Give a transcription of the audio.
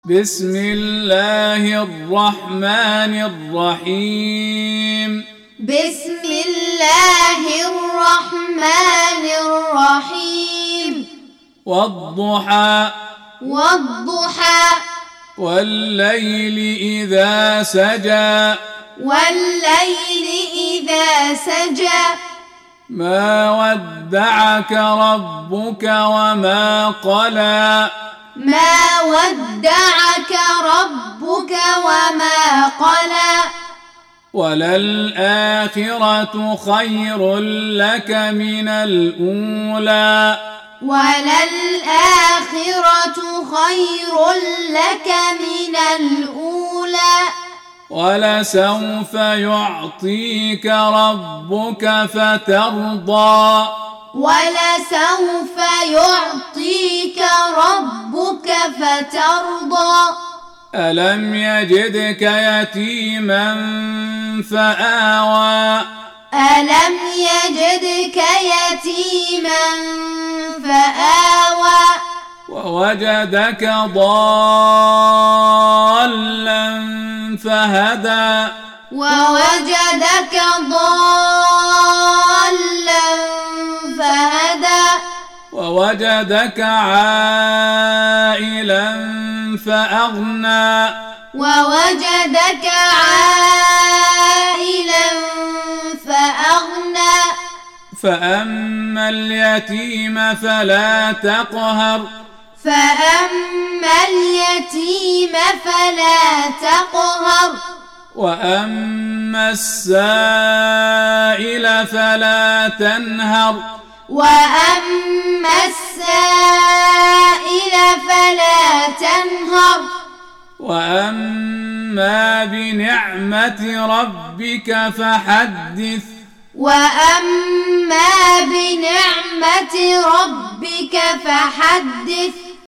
بسم الله الرحمن الرحيم. بسم الله الرحمن الرحيم. والضحى والليل إذا سجى والليل إذا سجى ما ودعك ربك وما قلى ما ودعك ربك وما قلى وللآخرة خير لك من الأولى وللآخرة خير لك من الأولى ولسوف يعطيك ربك فترضى ولسوف يعطيك ربك فترضى ألم يجدك يتيما فآوى ألم يجدك يتيما فآوى ووجدك ضالا فهدى ووجدك ضالا فهدى ووجدك عائلا فأغنى ووجدك عائلا فأغنى فأما اليتيم فلا تقهر فأما اليتيم فلا تقهر وأما السائل فلا تنهر وأما السائل فلا تنهر وأما بنعمة ربك فحدث وأما بنعمة ربك فحدث